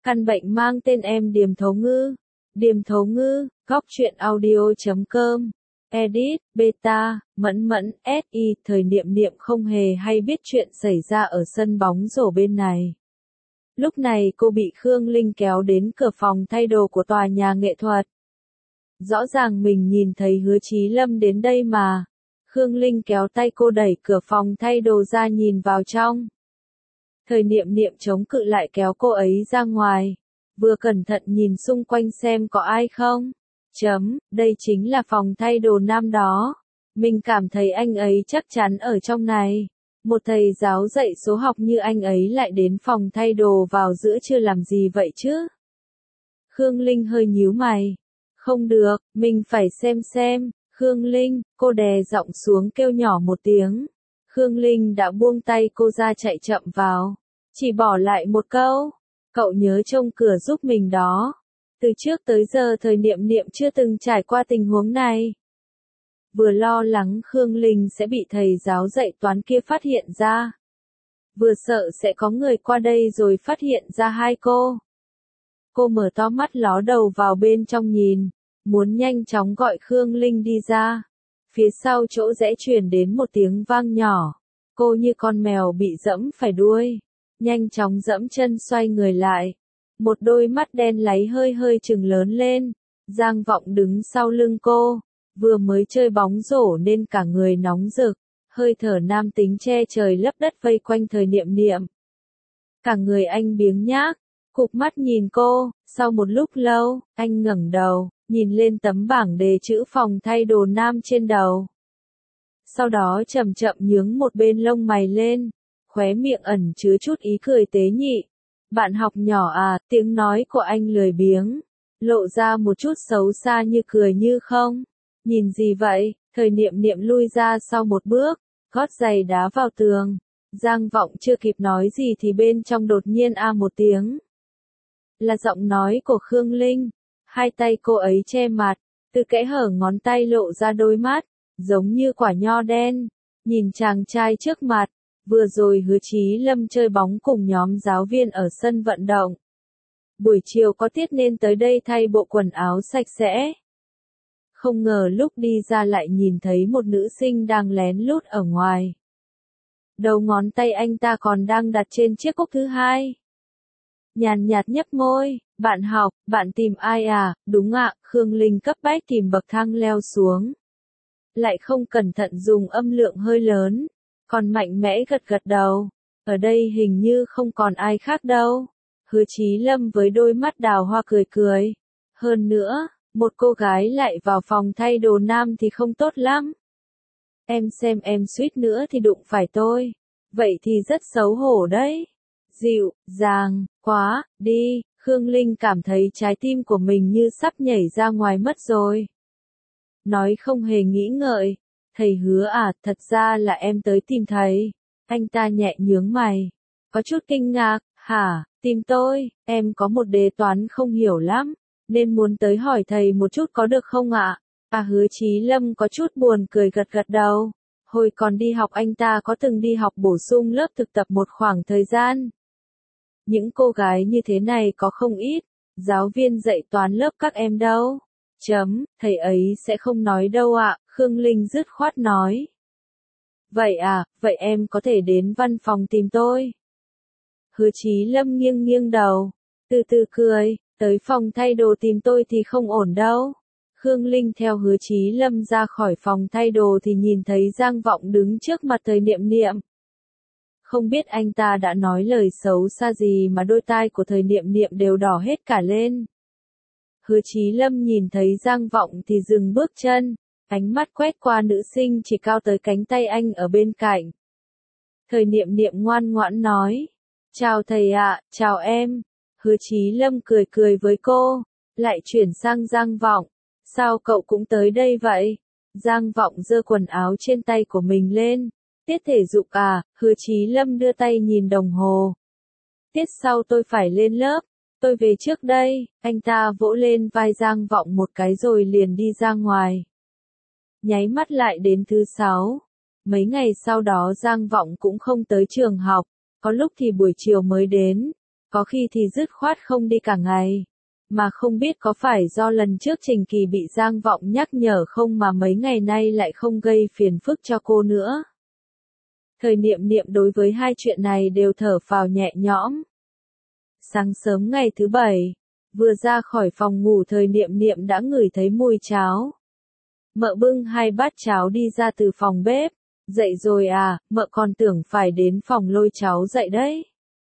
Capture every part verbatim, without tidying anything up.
Căn bệnh mang tên em Điềm Thấu Ngư. Điềm Thấu Ngư, góc truyện audio chấm com. Edit, beta, mẫn mẫn, ét i, thời niệm niệm không hề hay biết chuyện xảy ra ở sân bóng rổ bên này. Lúc này cô bị Khương Linh kéo đến cửa phòng thay đồ của tòa nhà nghệ thuật. Rõ ràng mình nhìn thấy Hứa Chí Lâm đến đây mà. Khương Linh kéo tay cô đẩy cửa phòng thay đồ ra nhìn vào trong. Thời niệm niệm chống cự lại kéo cô ấy ra ngoài. Vừa cẩn thận nhìn xung quanh xem có ai không. Chấm, đây chính là phòng thay đồ nam đó. Mình cảm thấy anh ấy chắc chắn ở trong này. Một thầy giáo dạy số học như anh ấy lại đến phòng thay đồ vào giữa trưa làm gì vậy chứ? Khương Linh hơi nhíu mày. Không được, mình phải xem xem. Khương Linh, cô đè giọng xuống kêu nhỏ một tiếng. Khương Linh đã buông tay cô ra chạy chậm vào. Chỉ bỏ lại một câu. Cậu nhớ trông cửa giúp mình đó. Từ trước tới giờ thời niệm niệm chưa từng trải qua tình huống này. Vừa lo lắng Khương Linh sẽ bị thầy giáo dạy toán kia phát hiện ra. Vừa sợ sẽ có người qua đây rồi phát hiện ra hai cô. Cô mở to mắt ló đầu vào bên trong nhìn. Muốn nhanh chóng gọi Khương Linh đi ra. Phía sau chỗ rẽ truyền đến một tiếng vang nhỏ. Cô như con mèo bị dẫm phải đuôi. Nhanh chóng dẫm chân xoay người lại. Một đôi mắt đen láy hơi hơi trừng lớn lên. Giang Vọng đứng sau lưng cô. Vừa mới chơi bóng rổ nên cả người nóng rực. Hơi thở nam tính che trời lấp đất vây quanh thời niệm niệm. Cả người anh biếng nhác. Cụp mắt nhìn cô. Sau một lúc lâu, anh ngẩng đầu. Nhìn lên tấm bảng đề chữ phòng thay đồ nam trên đầu. Sau đó chậm chậm nhướng một bên lông mày lên. Khóe miệng ẩn chứa chút ý cười tế nhị. Bạn học nhỏ à, tiếng nói của anh lười biếng. Lộ ra một chút xấu xa như cười như không. Nhìn gì vậy? Thời niệm niệm lui ra sau một bước. Gót giày đá vào tường. Giang Vọng chưa kịp nói gì thì bên trong đột nhiên a một tiếng. Là giọng nói của Khương Linh. Hai tay cô ấy che mặt. Từ kẽ hở ngón tay lộ ra đôi mắt. Giống như quả nho đen. Nhìn chàng trai trước mặt. Vừa rồi Hứa Chí Lâm chơi bóng cùng nhóm giáo viên ở sân vận động. Buổi chiều có tiết nên tới đây thay bộ quần áo sạch sẽ. Không ngờ lúc đi ra lại nhìn thấy một nữ sinh đang lén lút ở ngoài. Đầu ngón tay anh ta còn đang đặt trên chiếc cốc thứ hai. Nhàn nhạt nhấp môi, bạn học, bạn tìm ai à, đúng ạ, Khương Linh cấp bách tìm bậc thang leo xuống. Lại không cẩn thận dùng âm lượng hơi lớn. Còn mạnh mẽ gật gật đầu. Ở đây hình như không còn ai khác đâu. Hứa Chí Lâm với đôi mắt đào hoa cười cười. Hơn nữa, một cô gái lại vào phòng thay đồ nam thì không tốt lắm. Em xem em suýt nữa thì đụng phải tôi. Vậy thì rất xấu hổ đấy. Dịu, dàng, quá, đi. Khương Linh cảm thấy trái tim của mình như sắp nhảy ra ngoài mất rồi. Nói không hề nghĩ ngợi. Thầy Hứa à, thật ra là em tới tìm thầy. Anh ta nhẹ nhướng mày. Có chút kinh ngạc, hả, tìm tôi, em có một đề toán không hiểu lắm, nên muốn tới hỏi thầy một chút có được không ạ? À? À Hứa Chí Lâm có chút buồn cười gật gật đầu. Hồi còn đi học anh ta có từng đi học bổ sung lớp thực tập một khoảng thời gian. Những cô gái như thế này có không ít, giáo viên dạy toán lớp các em đâu. Chấm, thầy ấy sẽ không nói đâu ạ, Khương Linh dứt khoát nói. Vậy à, vậy em có thể đến văn phòng tìm tôi. Hứa Chí Lâm nghiêng nghiêng đầu, từ từ cười, tới phòng thay đồ tìm tôi thì không ổn đâu. Khương Linh theo Hứa Chí Lâm ra khỏi phòng thay đồ thì nhìn thấy Giang Vọng đứng trước mặt thời niệm niệm. Không biết anh ta đã nói lời xấu xa gì mà đôi tai của thời niệm niệm đều đỏ hết cả lên. Hứa Chí Lâm nhìn thấy Giang Vọng thì dừng bước chân, ánh mắt quét qua nữ sinh chỉ cao tới cánh tay anh ở bên cạnh. Thời niệm niệm ngoan ngoãn nói, chào thầy ạ, chào em. Hứa Chí Lâm cười cười với cô, lại chuyển sang Giang Vọng, sao cậu cũng tới đây vậy? Giang Vọng giơ quần áo trên tay của mình lên, tiết thể dục à, Hứa Chí Lâm đưa tay nhìn đồng hồ. Tiết sau tôi phải lên lớp. Tôi về trước đây, anh ta vỗ lên vai Giang Vọng một cái rồi liền đi ra ngoài. Nháy mắt lại đến thứ sáu. Mấy ngày sau đó Giang Vọng cũng không tới trường học, có lúc thì buổi chiều mới đến, Có khi thì dứt khoát không đi cả ngày. Mà không biết có phải do lần trước Trình Kỳ bị Giang Vọng nhắc nhở không mà mấy ngày nay lại không gây phiền phức cho cô nữa. Thời Niệm Niệm đối với hai chuyện này đều thở phào nhẹ nhõm. Sáng sớm ngày thứ bảy, vừa ra khỏi phòng ngủ Thời Niệm Niệm đã ngửi thấy mùi cháo. Mợ bưng hai bát cháo đi ra từ phòng bếp. Dậy rồi à, mợ còn tưởng phải đến phòng lôi cháu dậy đấy.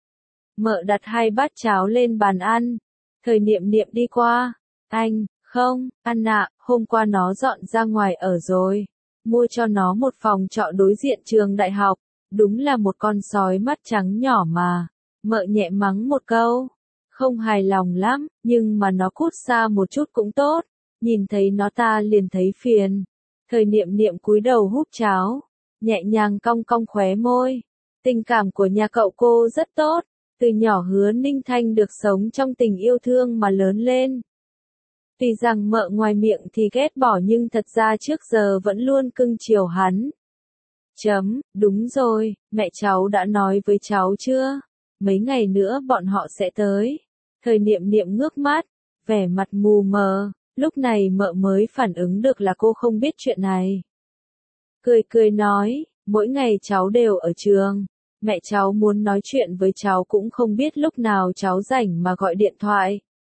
Mợ đặt hai bát cháo lên bàn ăn. Thời Niệm Niệm đi qua. Anh, không, ăn ạ, hôm qua nó dọn ra ngoài ở rồi. Mua cho nó một phòng trọ đối diện trường đại học. Đúng là một con sói mắt trắng nhỏ mà. Mợ nhẹ mắng một câu. Không hài lòng lắm, nhưng mà nó cút xa một chút cũng tốt. Nhìn thấy nó ta liền thấy phiền. Thời Niệm Niệm cúi đầu húp cháo. Nhẹ nhàng cong cong khóe môi. Tình cảm của nhà cậu cô rất tốt. Từ nhỏ Hứa Ninh Thanh được sống trong tình yêu thương mà lớn lên. Tuy rằng mợ ngoài miệng thì ghét bỏ nhưng thật ra trước giờ vẫn luôn cưng chiều hắn. Chấm, đúng rồi, mẹ cháu đã nói với cháu chưa? Mấy ngày nữa bọn họ sẽ tới. Thời Niệm Niệm ngước mắt, vẻ mặt mù mờ, lúc này mợ mới phản ứng được là cô không biết chuyện này. Cười cười nói, mỗi ngày cháu đều ở trường. Mẹ cháu muốn nói chuyện với cháu cũng không biết lúc nào cháu rảnh mà gọi điện thoại.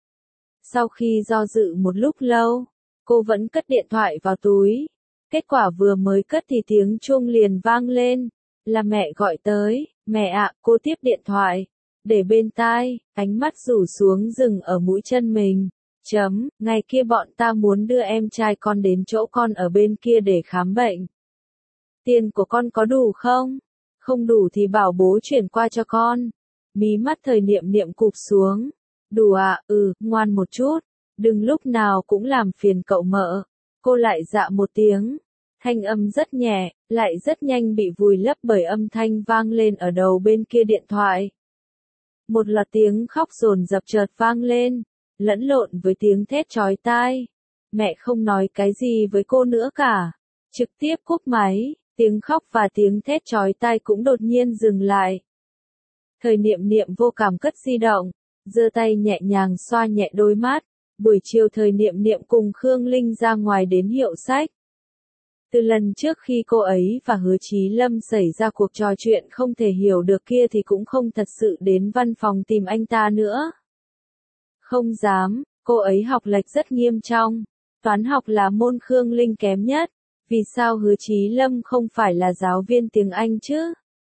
Sau khi do dự một lúc lâu, cô vẫn cất điện thoại vào túi. Kết quả vừa mới cất thì tiếng chuông liền vang lên. Là mẹ gọi tới. Mẹ ạ, cô tiếp điện thoại. Để bên tai, ánh mắt rủ xuống dừng ở mũi chân mình. Chấm, ngày kia bọn ta muốn đưa em trai con đến chỗ con ở bên kia để khám bệnh. Tiền của con có đủ không? Không đủ thì bảo bố chuyển qua cho con. Mí mắt Thời Niệm Niệm cụp xuống. Đủ ạ, ừ, ngoan một chút. Đừng lúc nào cũng làm phiền cậu mợ. Cô lại dạ một tiếng. Thanh âm rất nhẹ, lại rất nhanh bị vùi lấp bởi âm thanh vang lên ở đầu bên kia điện thoại. Một loạt tiếng khóc dồn dập chợt vang lên, lẫn lộn với tiếng thét chói tai. Mẹ không nói cái gì với cô nữa cả. Trực tiếp cúp máy. Tiếng khóc và tiếng thét chói tai cũng đột nhiên dừng lại. Thời Niệm Niệm vô cảm cất di động, giơ tay nhẹ nhàng xoa nhẹ đôi mắt. Buổi chiều Thời Niệm Niệm cùng Khương Linh ra ngoài đến hiệu sách. Từ lần trước khi cô ấy và Hứa Chí Lâm xảy ra cuộc trò chuyện không thể hiểu được kia thì cũng không thật sự đến văn phòng tìm anh ta nữa. Không dám, cô ấy học lệch rất nghiêm trọng. Toán học là môn Khương Linh kém nhất. Vì sao Hứa Chí Lâm không phải là giáo viên tiếng Anh chứ?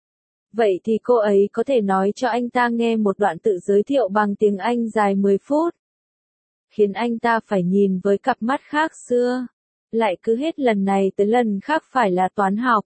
Vậy thì cô ấy có thể nói cho anh ta nghe một đoạn tự giới thiệu bằng tiếng Anh dài mười phút. Khiến anh ta phải nhìn với cặp mắt khác xưa. Lại cứ hết lần này tới lần khác phải là toán học.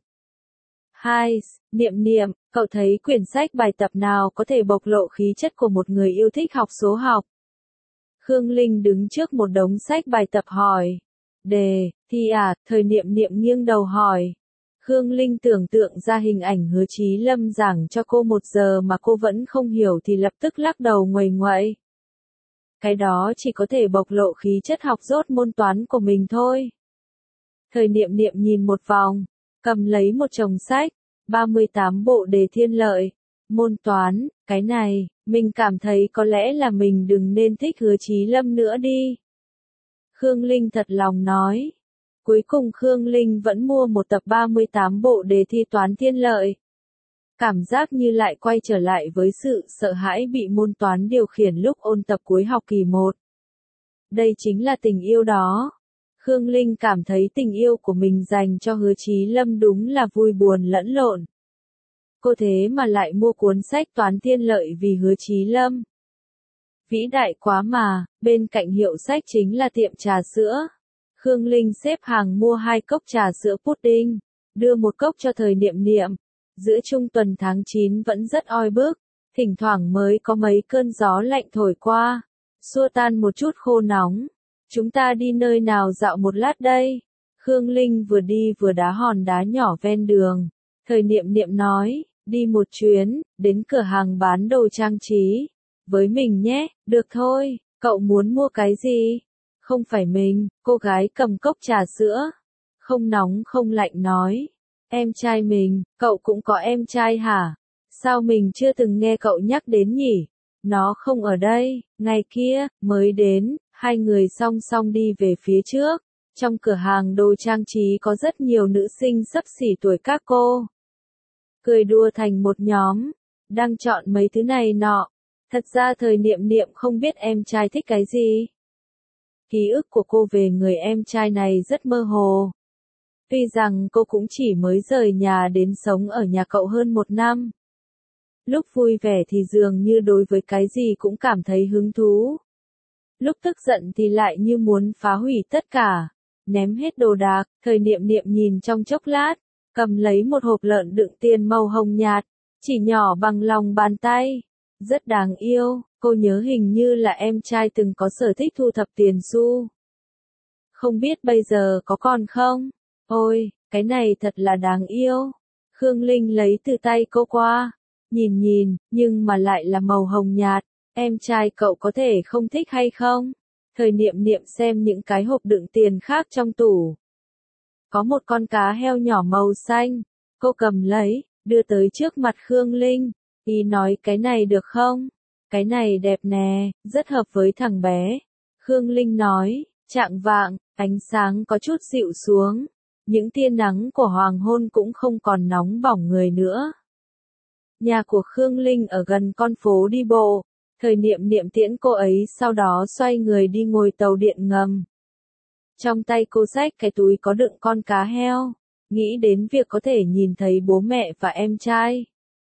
Hai, Niệm Niệm, cậu thấy quyển sách bài tập nào có thể bộc lộ khí chất của một người yêu thích học số học? Khương Linh đứng trước một đống sách bài tập hỏi. Đề, thi à, Thời Niệm Niệm nghiêng đầu hỏi. Khương Linh tưởng tượng ra hình ảnh Hứa Chí Lâm giảng cho cô một giờ mà cô vẫn không hiểu thì lập tức lắc đầu nguầy nguậy. Cái đó chỉ có thể bộc lộ khí chất học dốt môn toán của mình thôi. Thời Niệm Niệm nhìn một vòng, cầm lấy một chồng sách, ba mươi tám bộ đề thiên lợi, môn toán, cái này, mình cảm thấy có lẽ là mình đừng nên thích Hứa Chí Lâm nữa đi. Khương Linh thật lòng nói. Cuối cùng Khương Linh vẫn mua một tập ba mươi tám bộ đề thi toán thiên lợi. Cảm giác như lại quay trở lại với sự sợ hãi bị môn toán điều khiển lúc ôn tập cuối học kỳ một. Đây chính là tình yêu đó. Khương Linh cảm thấy tình yêu của mình dành cho Hứa Chí Lâm đúng là vui buồn lẫn lộn. Cô thế mà lại mua cuốn sách toán thiên lợi vì Hứa Chí Lâm. Vĩ đại quá mà, bên cạnh hiệu sách chính là tiệm trà sữa. Khương Linh xếp hàng mua hai cốc trà sữa pudding, đưa một cốc cho Thời Niệm Niệm. Giữa trung tuần tháng chín vẫn rất oi bức, thỉnh thoảng mới có mấy cơn gió lạnh thổi qua, xua tan một chút khô nóng. Chúng ta đi nơi nào dạo một lát đây? Khương Linh vừa đi vừa đá hòn đá nhỏ ven đường. Thời Niệm Niệm nói, đi một chuyến, đến cửa hàng bán đồ trang trí. Với mình nhé, được thôi, cậu muốn mua cái gì? Không phải mình, cô gái cầm cốc trà sữa. Không nóng không lạnh nói. Em trai mình, cậu cũng có em trai hả? Sao mình chưa từng nghe cậu nhắc đến nhỉ? Nó không ở đây, ngày kia, mới đến, hai người song song đi về phía trước. Trong cửa hàng đồ trang trí có rất nhiều nữ sinh xấp xỉ tuổi các cô. Cười đùa thành một nhóm, đang chọn mấy thứ này nọ. Thật ra thời niệm niệm không biết em trai thích cái gì. Ký ức của cô về người em trai này rất mơ hồ. Tuy rằng cô cũng chỉ mới rời nhà đến sống ở nhà cậu hơn một năm. Lúc vui vẻ thì dường như đối với cái gì cũng cảm thấy hứng thú. Lúc tức giận thì lại như muốn phá hủy tất cả, ném hết đồ đạc. Thời niệm niệm nhìn trong chốc lát, cầm lấy một hộp lợn đựng tiền màu hồng nhạt, chỉ nhỏ bằng lòng bàn tay. Rất đáng yêu, cô nhớ hình như là em trai từng có sở thích thu thập tiền xu. Không biết bây giờ có còn không? Ôi, cái này thật là đáng yêu. Khương Linh lấy từ tay cô qua, nhìn nhìn, nhưng mà lại là màu hồng nhạt. Em trai cậu có thể không thích hay không? Thời niệm niệm xem những cái hộp đựng tiền khác trong tủ. Có một con cá heo nhỏ màu xanh. Cô cầm lấy, đưa tới trước mặt Khương Linh. Ý nói cái này được không? Cái này đẹp nè, rất hợp với thằng bé. Khương Linh nói, chạng vạng, ánh sáng có chút dịu xuống. Những tia nắng của hoàng hôn cũng không còn nóng bỏng người nữa. Nhà của Khương Linh ở gần con phố đi bộ. Thời niệm niệm tiễn cô ấy sau đó xoay người đi ngồi tàu điện ngầm. Trong tay cô xách cái túi có đựng con cá heo. Nghĩ đến việc có thể nhìn thấy bố mẹ và em trai.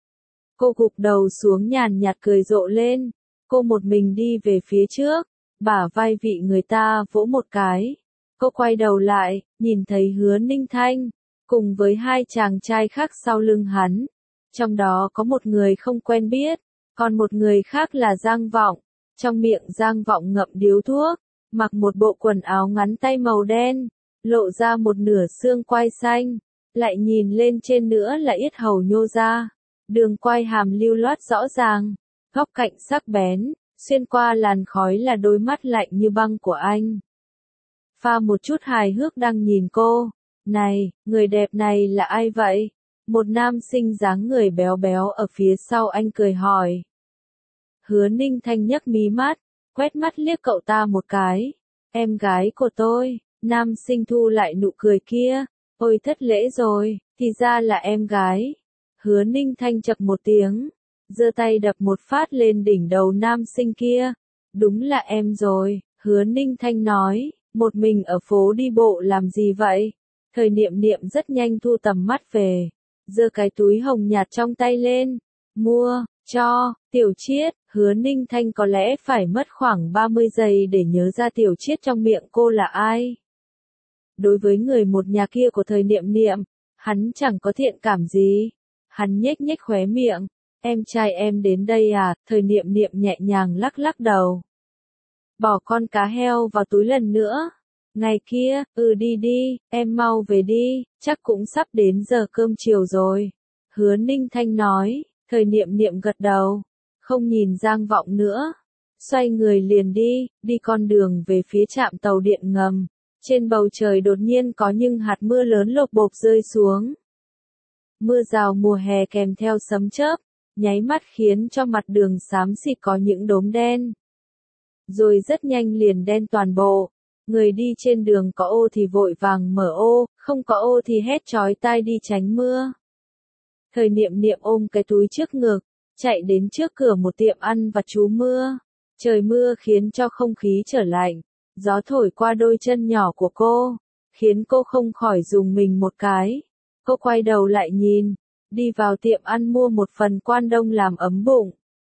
Cô gục đầu xuống nhàn nhạt cười rộ lên. Cô một mình đi về phía trước. Bả vai vị người ta vỗ một cái. Cô quay đầu lại, nhìn thấy Hứa Ninh Thanh. Cùng với hai chàng trai khác sau lưng hắn. Trong đó có một người không quen biết. Còn một người khác là Giang Vọng. Trong miệng Giang Vọng ngậm điếu thuốc. Mặc một bộ quần áo ngắn tay màu đen. Lộ ra một nửa xương quai xanh. Lại nhìn lên trên nữa là yết hầu nhô ra. Đường quai hàm lưu loát rõ ràng. Góc cạnh sắc bén. Xuyên qua làn khói là đôi mắt lạnh như băng của anh. Pha một chút hài hước đang nhìn cô. Này, người đẹp này là ai vậy? Một nam sinh dáng người béo béo ở phía sau anh cười hỏi. Hứa Ninh Thanh nhấc mí mắt, quét mắt liếc cậu ta một cái. Em gái của tôi. Nam sinh thu lại nụ cười kia. Ôi thất lễ rồi, thì ra là em gái. Hứa Ninh Thanh chậc một tiếng, giơ tay đập một phát lên đỉnh đầu nam sinh kia. Đúng là em rồi, Hứa Ninh Thanh nói, một mình ở phố đi bộ làm gì vậy? Thời niệm niệm rất nhanh thu tầm mắt về, giơ cái túi hồng nhạt trong tay lên. Mua, cho, Tiểu Chiết. Hứa Ninh Thanh có lẽ phải mất khoảng ba mươi giây để nhớ ra Tiểu Chiết trong miệng cô là ai. Đối với người một nhà kia của thời niệm niệm, hắn chẳng có thiện cảm gì. Hắn nhếch nhếch khóe miệng. Em trai em đến đây à? Thời niệm niệm nhẹ nhàng lắc lắc đầu. Bỏ con cá heo vào túi lần nữa. Ngày kia, ừ đi đi, em mau về đi, chắc cũng sắp đến giờ cơm chiều rồi. Hứa Ninh Thanh nói. Thời niệm niệm gật đầu. Không nhìn Giang Vọng nữa. Xoay người liền đi, đi con đường về phía trạm tàu điện ngầm. Trên bầu trời đột nhiên có những hạt mưa lớn lộp bộp rơi xuống. Mưa rào mùa hè kèm theo sấm chớp, nháy mắt khiến cho mặt đường xám xịt có những đốm đen. Rồi rất nhanh liền đen toàn bộ. Người đi trên đường có ô thì vội vàng mở ô, không có ô thì hét chói tai đi tránh mưa. Thời niệm niệm ôm cái túi trước ngực, chạy đến trước cửa một tiệm ăn vặt trú mưa. Trời mưa khiến cho không khí trở lạnh. Gió thổi qua đôi chân nhỏ của cô, khiến cô không khỏi dùng mình một cái. Cô quay đầu lại nhìn, đi vào tiệm ăn mua một phần quan đông làm ấm bụng.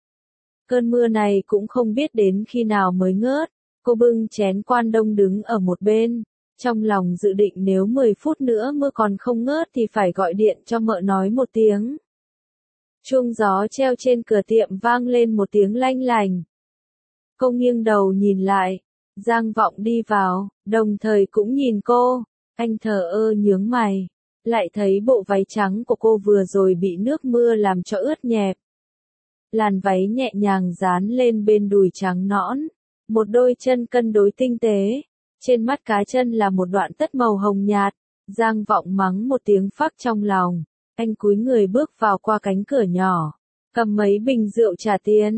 Cơn mưa này cũng không biết đến khi nào mới ngớt. Cô bưng chén quan đông đứng ở một bên, trong lòng dự định nếu mười phút nữa mưa còn không ngớt thì phải gọi điện cho mợ nói một tiếng. Chuông gió treo trên cửa tiệm vang lên một tiếng lanh lành. Cô nghiêng đầu nhìn lại. Giang Vọng đi vào, đồng thời cũng nhìn cô. Anh thờ ơ nhướng mày. Lại thấy bộ váy trắng của cô vừa rồi bị nước mưa làm cho ướt nhẹp. Làn váy nhẹ nhàng dán lên bên đùi trắng nõn. Một đôi chân cân đối tinh tế. Trên mắt cá chân là một đoạn tất màu hồng nhạt. Giang Vọng mắng một tiếng phắc trong lòng. Anh cúi người bước vào qua cánh cửa nhỏ. Cầm mấy bình rượu trả tiền.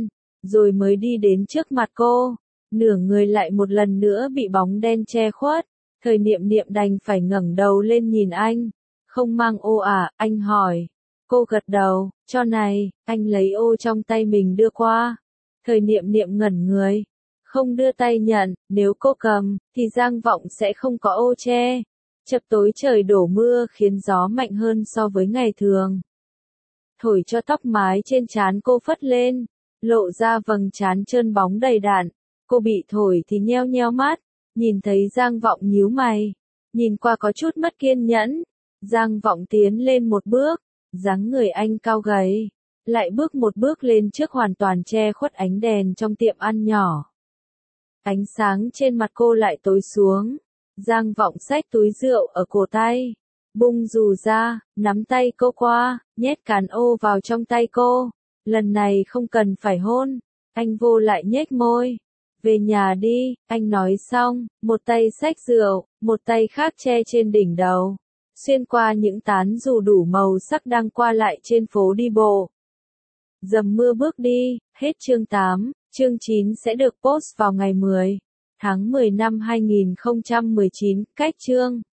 rồi mới đi đến trước mặt cô. Nửa người lại một lần nữa bị bóng đen che khuất. Thời niệm niệm đành phải ngẩng đầu lên nhìn anh. Không mang ô à, anh hỏi. Cô gật đầu, cho này, anh lấy ô trong tay mình đưa qua. Thời niệm niệm ngẩn người. Không đưa tay nhận, nếu cô cầm, thì Giang Vọng sẽ không có ô che. Chập tối trời đổ mưa khiến gió mạnh hơn so với ngày thường. Thổi cho tóc mái trên trán cô phất lên, lộ ra vầng trán trơn bóng đầy đặn. Cô bị thổi thì nheo nheo mắt, nhìn thấy Giang Vọng nhíu mày, nhìn qua có chút mất kiên nhẫn. Giang Vọng tiến lên một bước, dáng người anh cao gầy, lại bước một bước lên trước hoàn toàn che khuất ánh đèn trong tiệm ăn nhỏ. Ánh sáng trên mặt cô lại tối xuống. Giang Vọng xách túi rượu ở cổ tay, bung dù ra, nắm tay cô qua, nhét cán ô vào trong tay cô. Lần này không cần phải hôn. Anh vô lại nhếch môi. Về nhà đi, anh nói xong, một tay xách rượu, một tay khác che trên đỉnh đầu. Xuyên qua những tán dù đủ màu sắc đang qua lại trên phố đi bộ. Dầm mưa bước đi, hết chương tám, chương chín sẽ được post vào ngày mười tháng mười năm hai nghìn không trăm mười chín, cách chương.